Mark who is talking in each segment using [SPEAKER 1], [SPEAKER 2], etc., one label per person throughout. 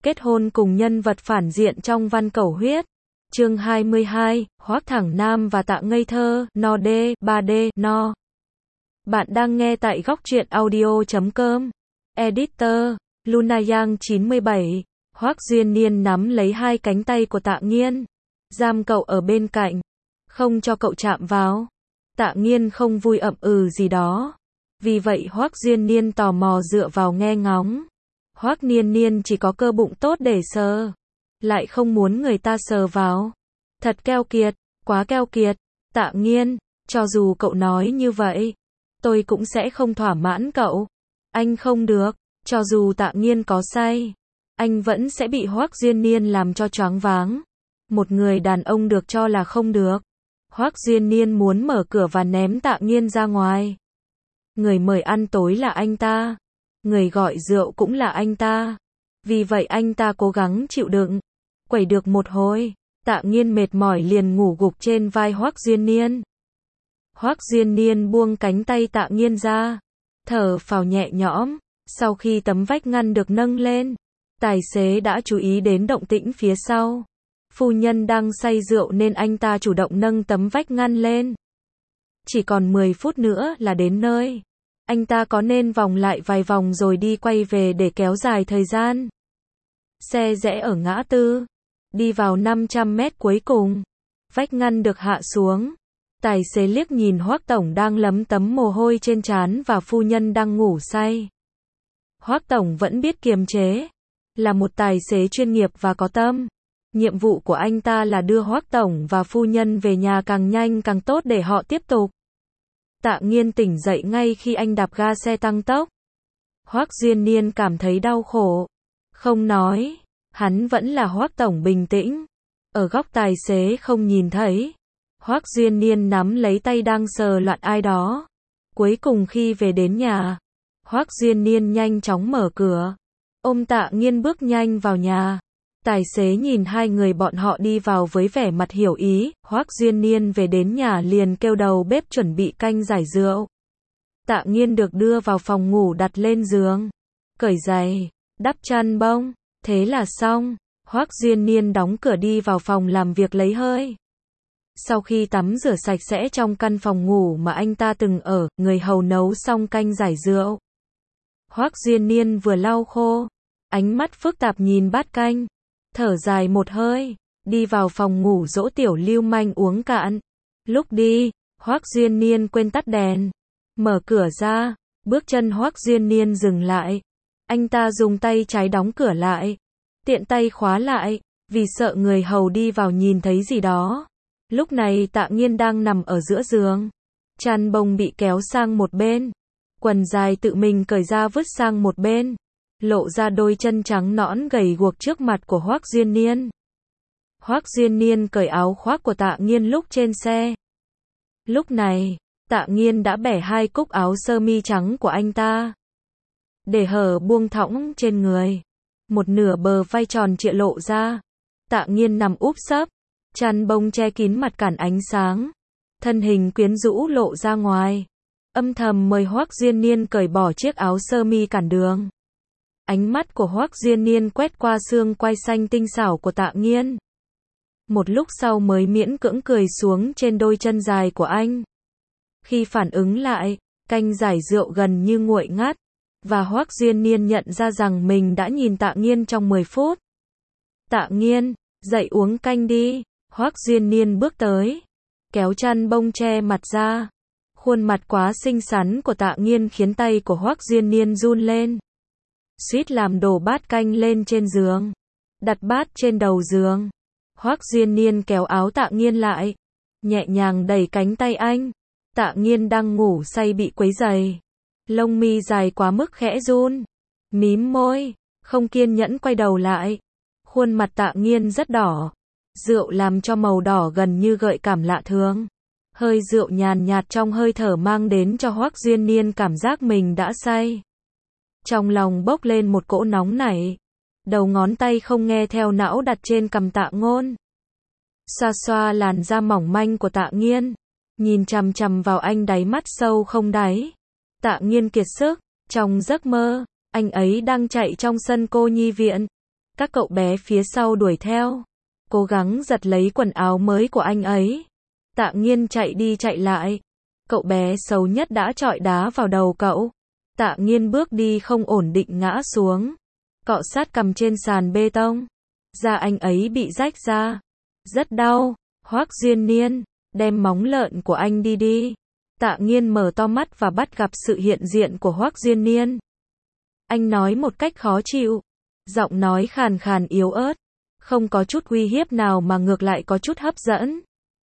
[SPEAKER 1] Kết hôn cùng nhân vật phản diện trong Văn Cẩu Huyết. Chương 22, Hoắc Thẳng Nam và Tạ Ngây Thơ, No D, 3D, No. Bạn đang nghe tại góc truyện audio.com. Editor, Lunayang 97. Hoắc Duyên Niên nắm lấy hai cánh tay của Tạ Nghiên. Giam cậu ở bên cạnh. Không cho cậu chạm vào. Tạ Nghiên không vui ậm ừ gì đó. Vì vậy Hoắc Duyên Niên tò mò dựa vào nghe ngóng. Hoắc Niên Niên chỉ có cơ bụng tốt để sờ. Lại không muốn người ta sờ vào. Thật keo kiệt, quá keo kiệt. Tạ Nghiên, cho dù cậu nói như vậy, tôi cũng sẽ không thỏa mãn cậu. Anh không được, cho dù Tạ Nghiên có say, anh vẫn sẽ bị Hoắc Duyên Niên làm cho choáng váng. Một người đàn ông được cho là không được. Hoắc Duyên Niên muốn mở cửa và ném Tạ Nghiên ra ngoài. Người mời ăn tối là anh ta. Người gọi rượu cũng là anh ta. Vì vậy anh ta cố gắng chịu đựng. Quẩy được một hồi, Tạ Nghiên mệt mỏi liền ngủ gục trên vai Hoắc Duyên Niên. Hoắc Duyên Niên buông cánh tay Tạ Nghiên ra, thở phào nhẹ nhõm. Sau khi tấm vách ngăn được nâng lên, tài xế đã chú ý đến động tĩnh phía sau. Phu nhân đang say rượu nên anh ta chủ động nâng tấm vách ngăn lên. Chỉ còn 10 phút nữa là đến nơi. Anh ta có nên vòng lại vài vòng rồi đi quay về để kéo dài thời gian? Xe rẽ ở ngã tư, đi vào 500 mét cuối cùng. Vách ngăn được hạ xuống. Tài xế liếc nhìn Hoắc Tổng đang lấm tấm mồ hôi trên trán và phu nhân đang ngủ say. Hoắc Tổng vẫn biết kiềm chế. Là một tài xế chuyên nghiệp và có tâm. Nhiệm vụ của anh ta là đưa Hoắc Tổng và phu nhân về nhà càng nhanh càng tốt để họ tiếp tục. Tạ Nghiên tỉnh dậy ngay khi anh đạp ga xe tăng tốc. Hoắc Duyên Niên cảm thấy đau khổ. Không nói, hắn vẫn là Hoắc Tổng bình tĩnh. Ở góc tài xế không nhìn thấy. Hoắc Duyên Niên nắm lấy tay đang sờ loạn ai đó. Cuối cùng khi về đến nhà, Hoắc Duyên Niên nhanh chóng mở cửa. Ôm Tạ Nghiên bước nhanh vào nhà. Tài xế nhìn hai người bọn họ đi vào với vẻ mặt hiểu ý. Hoắc Duyên Niên về đến nhà liền kêu đầu bếp chuẩn bị canh giải rượu. Tạ Nghiên được đưa vào phòng ngủ đặt lên giường. Cởi giày, đắp chăn bông. Thế là xong. Hoắc Duyên Niên đóng cửa đi vào phòng làm việc lấy hơi. Sau khi tắm rửa sạch sẽ trong căn phòng ngủ mà anh ta từng ở, người hầu nấu xong canh giải rượu. Hoắc Duyên Niên vừa lau khô, ánh mắt phức tạp nhìn bát canh, thở dài một hơi, đi vào phòng ngủ dỗ tiểu lưu manh uống cạn. Lúc đi, Hoắc Duyên Niên quên tắt đèn, mở cửa ra, bước chân Hoắc Duyên Niên dừng lại. Anh ta dùng tay trái đóng cửa lại, tiện tay khóa lại, vì sợ người hầu đi vào nhìn thấy gì đó. Lúc này Tạ Nghiên đang nằm ở giữa giường. Chăn bông bị kéo sang một bên. Quần dài tự mình cởi ra vứt sang một bên. Lộ ra đôi chân trắng nõn gầy guộc trước mặt của Hoắc Duyên Niên. Hoắc Duyên Niên cởi áo khoác của Tạ Nghiên lúc trên xe. Lúc này, Tạ Nghiên đã bẻ hai cúc áo sơ mi trắng của anh ta. Để hở buông thõng trên người. Một nửa bờ vai tròn trịa lộ ra. Tạ Nghiên nằm úp sấp. Chăn bông che kín mặt cản ánh sáng. Thân hình quyến rũ lộ ra ngoài. Âm thầm mời Hoắc Duyên Niên cởi bỏ chiếc áo sơ mi cản đường. Ánh mắt của Hoắc Duyên Niên quét qua xương quai xanh tinh xảo của Tạ Nghiên. Một lúc sau mới miễn cưỡng cười xuống trên đôi chân dài của anh. Khi phản ứng lại, canh giải rượu gần như nguội ngắt. Và Hoắc Duyên Niên nhận ra rằng mình đã nhìn Tạ Nghiên trong 10 phút. Tạ Nghiên, dậy uống canh đi. Hoắc Duyên Niên bước tới, kéo chăn bông che mặt ra. Khuôn mặt quá xinh xắn của Tạ Nghiên khiến tay của Hoắc Duyên Niên run lên. Suýt làm đổ bát canh lên trên giường. Đặt bát trên đầu giường. Hoắc Duyên Niên kéo áo Tạ Nghiên lại, nhẹ nhàng đẩy cánh tay anh. Tạ Nghiên đang ngủ say bị quấy rầy. Lông mi dài quá mức khẽ run. Mím môi, không kiên nhẫn quay đầu lại. Khuôn mặt Tạ Nghiên rất đỏ. Rượu làm cho màu đỏ gần như gợi cảm lạ thường. Hơi rượu nhàn nhạt trong hơi thở mang đến cho Hoắc Duyên Niên cảm giác mình đã say. Trong lòng bốc lên một cỗ nóng nảy. Đầu ngón tay không nghe theo não đặt trên cằm Tạ Ngôn. Xoa xoa làn da mỏng manh của Tạ Nghiên. Nhìn chằm chằm vào anh đáy mắt sâu không đáy. Tạ Nghiên kiệt sức. Trong giấc mơ, anh ấy đang chạy trong sân cô nhi viện. Các cậu bé phía sau đuổi theo, cố gắng giật lấy quần áo mới của anh ấy. Tạ Nghiên chạy đi chạy lại. Cậu bé xấu nhất đã chọi đá vào đầu cậu. Tạ Nghiên bước đi không ổn định ngã xuống, cọ sát cằm trên sàn bê tông. Da anh ấy bị rách ra. Rất đau. Hoắc Duyên Niên, đem móng lợn của anh đi đi. Tạ Nghiên mở to mắt và bắt gặp sự hiện diện của Hoắc Duyên Niên. Anh nói một cách khó chịu, giọng nói khàn khàn yếu ớt, không có chút uy hiếp nào mà ngược lại có chút hấp dẫn.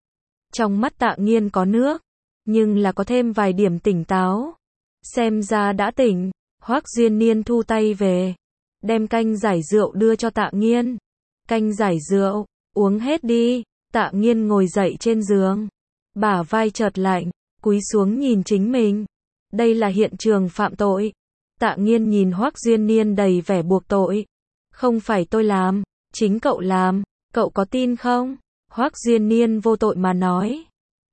[SPEAKER 1] Trong mắt Tạ Nghiên có nước, nhưng là có thêm vài điểm tỉnh táo. Xem ra đã tỉnh. Hoắc Duyên Niên thu tay về, đem canh giải rượu đưa cho Tạ Nghiên. Canh giải rượu, uống hết đi. Tạ Nghiên ngồi dậy trên giường, bả vai chợt lạnh, cúi xuống nhìn chính mình. Đây là hiện trường phạm tội. Tạ Nghiên nhìn Hoắc Duyên Niên đầy vẻ buộc tội. Không phải tôi làm, chính cậu làm, cậu có tin không? Hoắc Duyên Niên vô tội mà nói.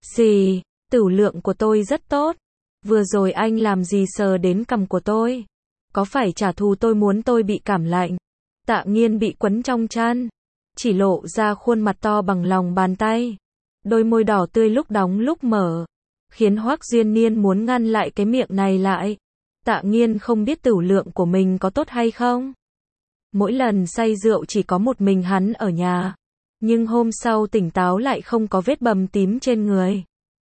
[SPEAKER 1] Gì, tửu lượng của tôi rất tốt. Vừa rồi anh làm gì sờ đến cằm của tôi? Có phải trả thù tôi muốn tôi bị cảm lạnh? Tạ Nghiên bị quấn trong chăn, chỉ lộ ra khuôn mặt to bằng lòng bàn tay. Đôi môi đỏ tươi lúc đóng lúc mở, khiến Hoắc Duyên Niên muốn ngăn lại cái miệng này lại. Tạ Nghiên không biết tửu lượng của mình có tốt hay không. Mỗi lần say rượu chỉ có một mình hắn ở nhà, nhưng hôm sau tỉnh táo lại không có vết bầm tím trên người.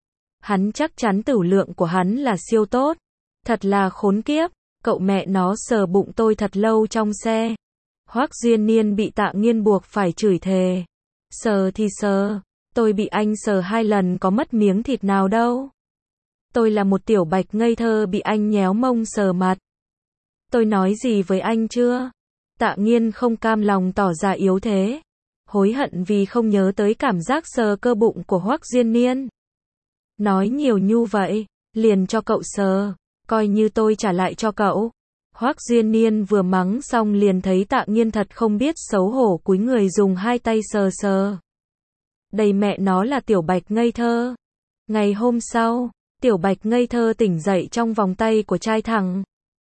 [SPEAKER 1] Hắn chắc chắn tửu lượng của hắn là siêu tốt. Thật là khốn kiếp, cậu mẹ nó sờ bụng tôi thật lâu trong xe. Hoắc Duyên Niên bị Tạ Nghiên buộc phải chửi thề. Sờ thì sờ, tôi bị anh sờ 2 lần có mất miếng thịt nào đâu. Tôi là một tiểu bạch ngây thơ bị anh nhéo mông sờ mặt. Tôi nói gì với anh chưa? Tạ Nghiên không cam lòng tỏ ra yếu thế, hối hận vì không nhớ tới cảm giác sờ cơ bụng của Hoắc Duyên Niên. Nói nhiều nhu vậy, liền cho cậu sờ, coi như tôi trả lại cho cậu. Hoắc Duyên Niên vừa mắng xong liền thấy Tạ Nghiên thật không biết xấu hổ cúi người dùng 2 tay sờ sờ. Đây mẹ nó là tiểu bạch ngây thơ. Ngày hôm sau, tiểu bạch ngây thơ tỉnh dậy trong vòng tay của trai thẳng.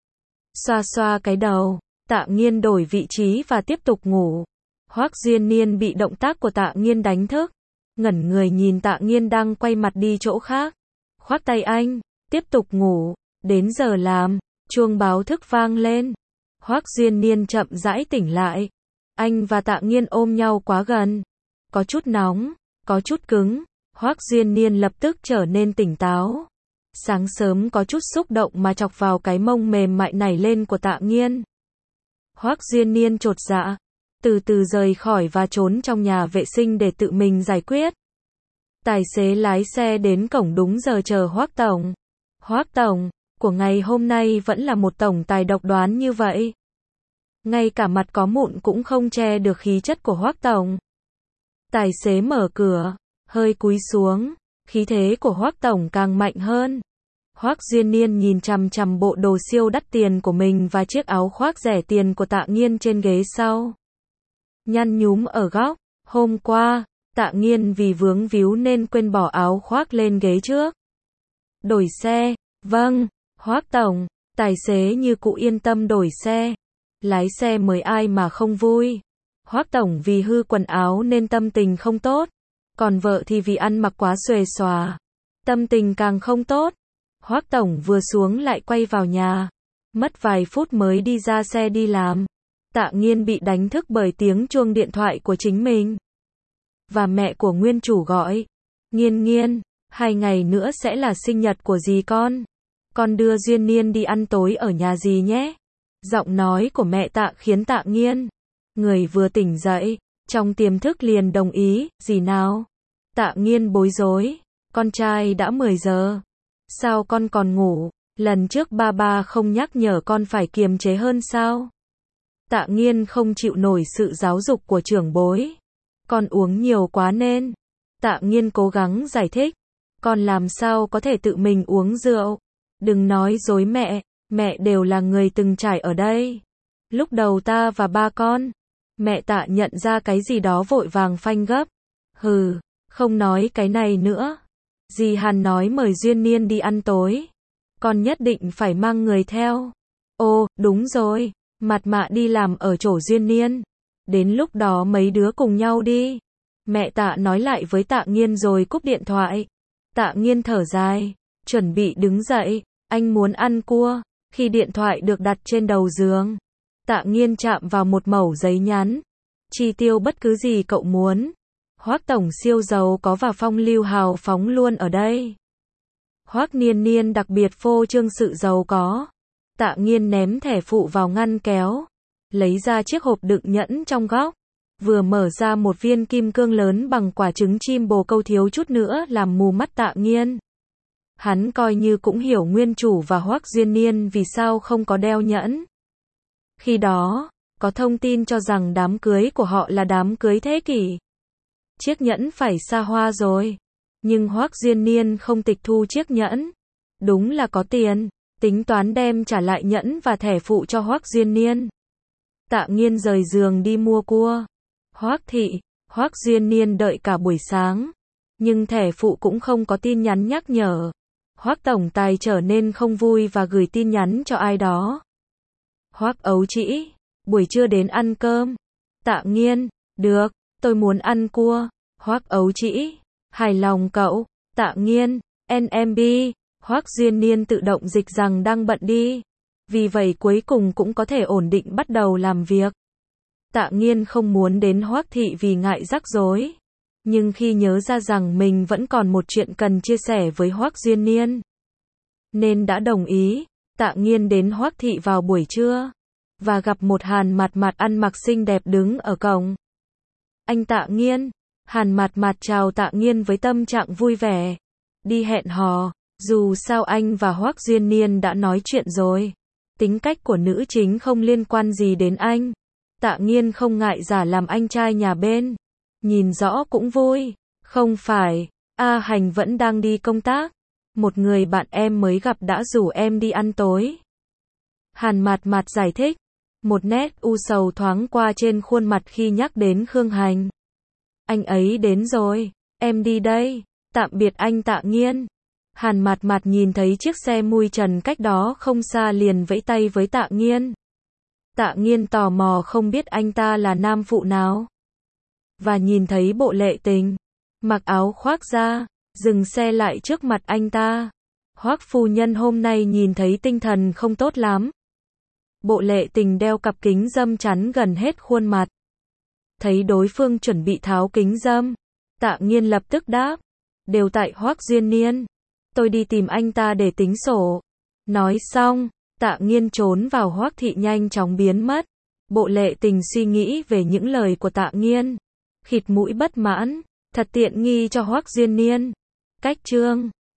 [SPEAKER 1] Xoa xoa cái đầu, Tạ Nghiên đổi vị trí và tiếp tục ngủ. Hoắc Duyên Niên bị động tác của Tạ Nghiên đánh thức, ngẩn người nhìn Tạ Nghiên đang quay mặt đi chỗ khác. Khoác tay anh, tiếp tục ngủ, đến giờ làm, chuông báo thức vang lên. Hoắc Duyên Niên chậm rãi tỉnh lại. Anh và Tạ Nghiên ôm nhau quá gần, có chút nóng, có chút cứng. Hoắc Duyên Niên lập tức trở nên tỉnh táo. Sáng sớm có chút xúc động mà chọc vào cái mông mềm mại nảy lên của Tạ Nghiên. Hoắc Duyên Niên chột dạ, từ từ rời khỏi và trốn trong nhà vệ sinh để tự mình giải quyết. Tài xế lái xe đến cổng đúng giờ chờ Hoắc tổng. Hoắc tổng, của ngày hôm nay vẫn là một tổng tài độc đoán như vậy. Ngay cả mặt có mụn cũng không che được khí chất của Hoắc tổng. Tài xế mở cửa, hơi cúi xuống, khí thế của Hoắc tổng càng mạnh hơn. Hoắc Duyên Niên nhìn chằm chằm bộ đồ siêu đắt tiền của mình và chiếc áo khoác rẻ tiền của Tạ Nghiên trên ghế sau. Nhăn nhúm ở góc, hôm qua, Tạ Nghiên vì vướng víu nên quên bỏ áo khoác lên ghế trước. Đổi xe, vâng, Hoắc tổng, tài xế như cụ yên tâm đổi xe. Lái xe mời ai mà không vui. Hoắc tổng vì hư quần áo nên tâm tình không tốt, còn vợ thì vì ăn mặc quá xuề xòa, tâm tình càng không tốt. Hoắc tổng vừa xuống lại quay vào nhà, mất vài phút mới đi ra xe đi làm. Tạ Nghiên bị đánh thức bởi tiếng chuông điện thoại của chính mình. Và mẹ của nguyên chủ gọi. Nghiên Nghiên, 2 ngày nữa sẽ là sinh nhật của dì con đưa Duyên Niên đi ăn tối ở nhà dì nhé. Giọng nói của mẹ Tạ khiến Tạ Nghiên, người vừa tỉnh dậy, trong tiềm thức liền đồng ý, dì nào? Tạ Nghiên bối rối, con trai đã 10 giờ. Sao con còn ngủ? Lần trước ba không nhắc nhở con phải kiềm chế hơn sao? Tạ Nghiên không chịu nổi sự giáo dục của trưởng bối. Con uống nhiều quá nên. Tạ Nghiên cố gắng giải thích. Con làm sao có thể tự mình uống rượu? Đừng nói dối mẹ đều là người từng trải ở đây. Lúc đầu ta và ba con. Mẹ Tạ nhận ra cái gì đó vội vàng phanh gấp. Hừ, không nói cái này nữa. Dì Hàn nói mời Duyên Niên đi ăn tối. Con nhất định phải mang người theo. Ô, đúng rồi, mặt mạ đi làm ở chỗ Duyên Niên. Đến lúc đó mấy đứa cùng nhau đi. Mẹ Tạ nói lại với Tạ Nghiên rồi cúp điện thoại. Tạ Nghiên thở dài, chuẩn bị đứng dậy, anh muốn ăn cua. Khi điện thoại được đặt trên đầu giường, Tạ Nghiên chạm vào một mẩu giấy nhắn. Chi tiêu bất cứ gì cậu muốn. Hoắc tổng siêu giàu có và phong lưu hào phóng luôn ở đây. Hoắc Niên Niên đặc biệt phô trương sự giàu có. Tạ Nghiên ném thẻ phụ vào ngăn kéo, lấy ra chiếc hộp đựng nhẫn trong góc, vừa mở ra một viên kim cương lớn bằng quả trứng chim bồ câu thiếu chút nữa làm mù mắt Tạ Nghiên. Hắn coi như cũng hiểu nguyên chủ và Hoắc Duyên Niên vì sao không có đeo nhẫn. Khi đó, có thông tin cho rằng đám cưới của họ là đám cưới thế kỷ. Chiếc nhẫn phải xa hoa rồi. Nhưng Hoắc Duyên Niên không tịch thu chiếc nhẫn. Đúng là có tiền, tính toán đem trả lại nhẫn và thẻ phụ cho Hoắc Duyên Niên. Tạ Nghiên rời giường đi mua cua. Hoắc thị, Hoắc Duyên Niên đợi cả buổi sáng. Nhưng thẻ phụ cũng không có tin nhắn nhắc nhở. Hoắc tổng tài trở nên không vui và gửi tin nhắn cho ai đó. Hoắc Ấu Trĩ, buổi trưa đến ăn cơm. Tạ Nghiên, được, tôi muốn ăn cua. Hoắc Ấu Trĩ, hài lòng cậu. Tạ Nghiên, NMB. Hoắc Duyên Niên tự động dịch rằng đang bận đi. Vì vậy cuối cùng cũng có thể ổn định bắt đầu làm việc. Tạ Nghiên không muốn đến Hoắc thị vì ngại rắc rối. Nhưng khi nhớ ra rằng mình vẫn còn một chuyện cần chia sẻ với Hoắc Duyên Niên, nên đã đồng ý. Tạ Nghiên đến Hoắc thị vào buổi trưa, và gặp một Hàn Mạt Mạt ăn mặc xinh đẹp đứng ở cổng. Anh Tạ Nghiên. Hàn Mạt Mạt chào Tạ Nghiên với tâm trạng vui vẻ. Đi hẹn hò, dù sao anh và Hoắc Duyên Niên đã nói chuyện rồi. Tính cách của nữ chính không liên quan gì đến anh. Tạ Nghiên không ngại giả làm anh trai nhà bên. Nhìn rõ cũng vui. Không phải, A Hành vẫn đang đi công tác. Một người bạn em mới gặp đã rủ em đi ăn tối. Hàn Mạt Mạt giải thích. Một nét u sầu thoáng qua trên khuôn mặt khi nhắc đến Khương Hành. Anh ấy đến rồi, em đi đây. Tạm biệt anh Tạ Nghiên. Hàn Mạt Mạt nhìn thấy chiếc xe mui trần cách đó không xa liền vẫy tay với Tạ Nghiên. Tạ Nghiên tò mò không biết anh ta là nam phụ nào. Và nhìn thấy Bộ Lệ Tình mặc áo khoác ra, dừng xe lại trước mặt anh ta. Hoắc phu nhân hôm nay nhìn thấy tinh thần không tốt lắm. Bộ Lệ Tình đeo cặp kính râm chắn gần hết khuôn mặt. Thấy đối phương chuẩn bị tháo kính râm, Tạ Nghiên lập tức đáp. Đều tại Hoắc Duyên Niên. Tôi đi tìm anh ta để tính sổ. Nói xong, Tạ Nghiên trốn vào Hoắc thị nhanh chóng biến mất. Bộ Lệ Tình suy nghĩ về những lời của Tạ Nghiên. Khịt mũi bất mãn. Thật tiện nghi cho Hoắc Duyên Niên. Cách chương